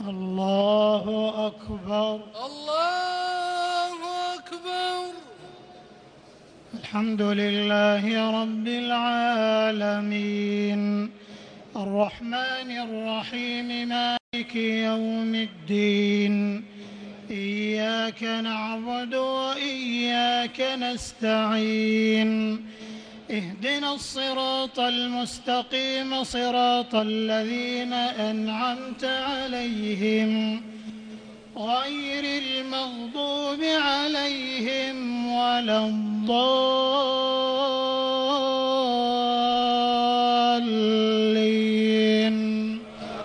الله أكبر. الله أكبر. الحمد لله رب العالمين، الرحمن الرحيم، مالك يوم الدين، إياك نعبد وإياك نستعين، اهدنا الصراط المستقيم، صراط الذين أنعمت عليهم غير المغضوب عليهم ولا الضالين.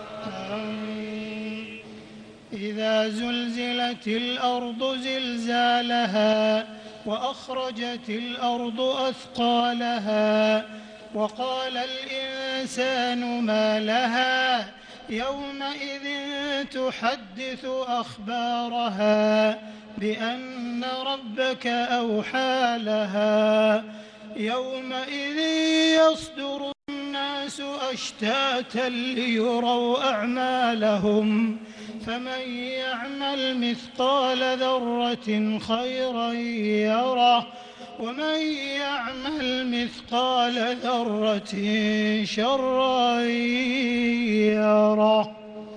إذا زلزلت الأرض زلزالها وأخرجت الأرض أثقالها وقال الإنسان ما لها يومئذ تحدث أخبارها بأن ربك أوحى لها يومئذ يصدر الناس أشتاتا ليروا أعمالهم فمن يعمل مثقال ذرة خيرا يره ومن يعمل مثقال ذرة شرا يره.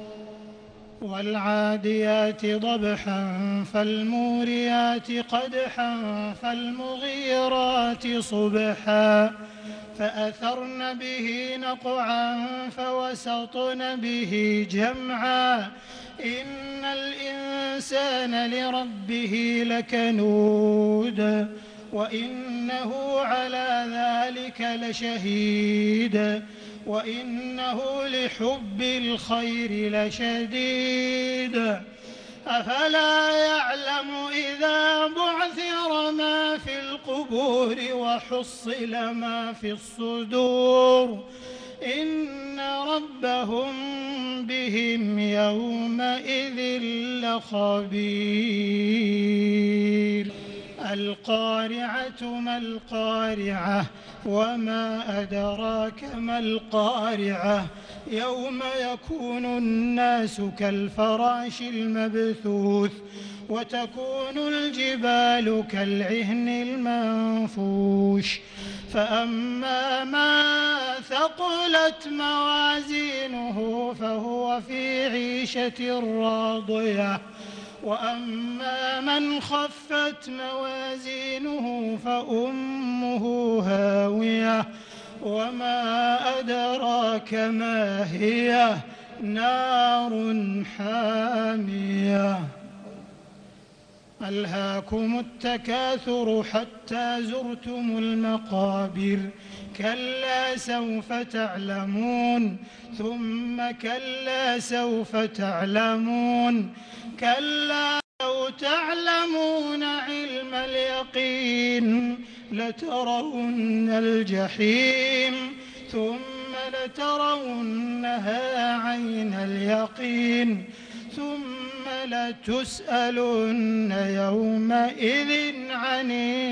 والعاديات ضبحا فالموريات قدحا فالمغيرات صبحا فأثرن به نقعا فوسطن به جمعا إن الإنسان لربه لكنود وإنه على ذلك لشهيد وإنه لحب الخير لشديد. أفلا يعلم إذا بعثر ما في القبور وحصل ما في الصدور إن ربهم بهم يومئذ لخبير. القارعة ما القارعة وما أدراك ما القارعة يوم يكون الناس كالفراش المبثوث وتكون الجبال كالعهن المنفوش فأما ما ثقلت موازينه فهو في عيشة راضية وأما من خفت موازينه فأمه هاوية وما أدراك ما هي نار حامية. ألهاكم التكاثر حتى زرتم المقابر كلا سوف تعلمون ثم كلا سوف تعلمون كلا لو تعلمون علم اليقين لترون الجحيم ثم لترونها عين اليقين ثم لتسألن يومئذ عن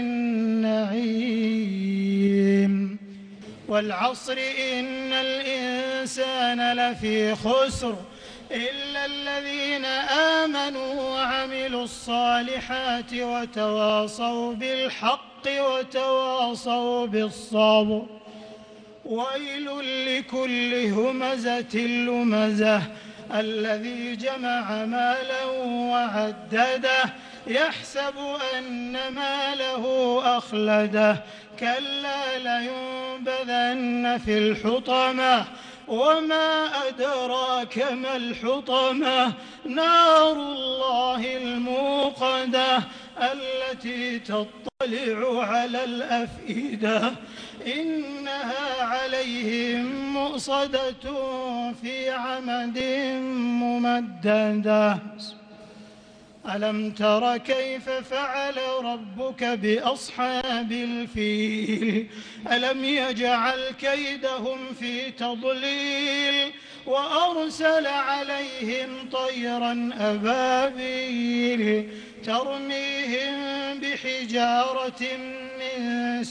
النعيم. والعصر إن الإنسان لفي خسر إلا الذين آمنوا وعملوا الصالحات وتواصوا بالحق وتواصوا بالصبر. ويل لكل همزة لمزة الذي جمع مالا وعدده يحسب أن ماله أخلده كلا لينبذن في الحطمة وما أدراك ما الحطمة نار الله الموقدة التي تطلع على الأفئدة إنها عليهم مؤصدة في عمد ممددة. ألم تر كيف فعل ربك بأصحاب الفيل ألم يجعل كيدهم في تضليل وأرسل عليهم طيرا أبابيل ترميهم بحجارة من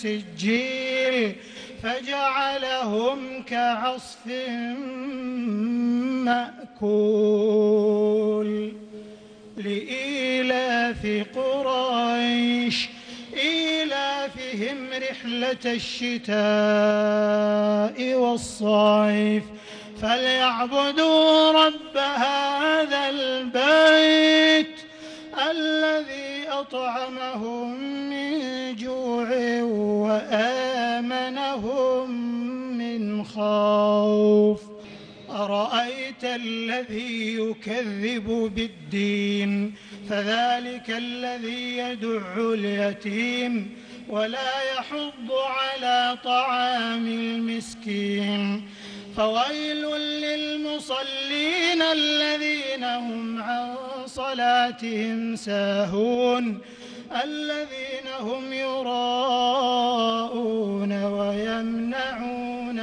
سجيل فجعلهم كعصف مأكول لإيلاف قريش إيلافهم رحلة الشتاء والصيف فليعبدوا رب هذا البيت الذي أطعمهم من جوع وآمنهم من خوف أرأيت الذي يكذب بالدين فذلك الذي يدع اليتيم ولا يحض على طعام المسكين فويل للمصلين الذين هم عن صلاتهم ساهون الذين هم يراءون ويمنعون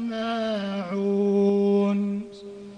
الماعون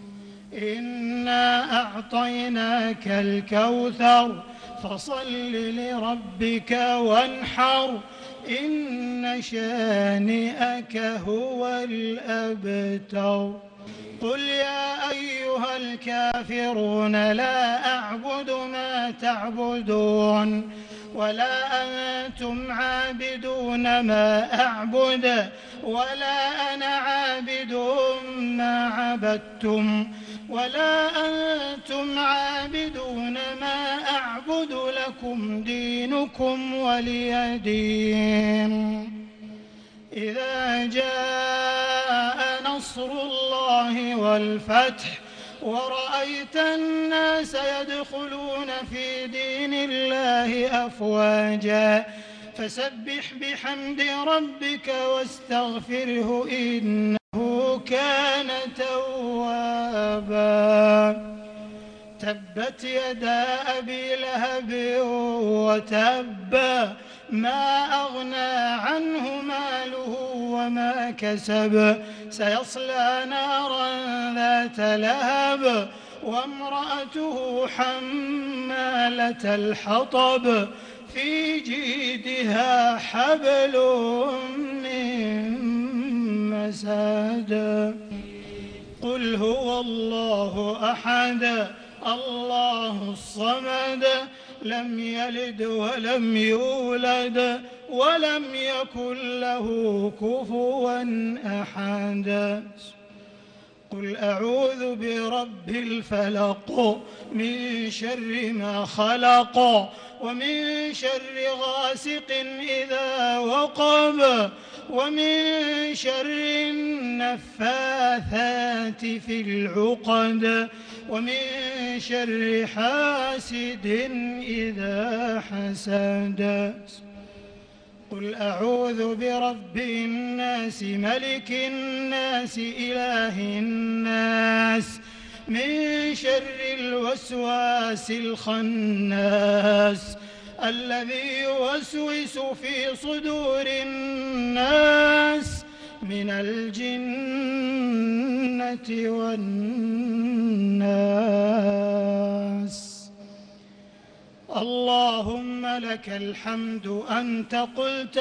إنا أعطيناك الكوثر فصل لربك وانحر إن شانئك هو الأبتر قل يا أيها الكافرون لا أعبد ما تعبدون ولا أنتم عابدون ما أعبد ولا أنا عابد ما عبدتم ولا أنتم عابدون ما أعبد لكم دينكم ولي دين إذا جاء نصر الله والفتح ورأيت الناس يدخلون في دين الله أفواجا فسبح بحمد ربك واستغفره إنه كان توابا تبت يدا أبي لهب وتب ما أغنى عنه ماله وما كسب سيصلى نارا ذات لهب وامرأته حمالة الحطب في جيدها حبل من مسد قل هو الله أحد الله الصمد لم يلد ولم يولد ولم يكن له كفوا أحد قل أعوذ برب الفلق من شر ما خلق ومن شر غاسق إذا وقب ومن شر النفاثات في العقد ومن شر حاسد إذا حسد قل أعوذ برب الناس ملك الناس إله الناس من شر الوسواس الخناس الذي يوسوس في صدور الناس من الجنة والناس اللهم لك الحمد أنت قلت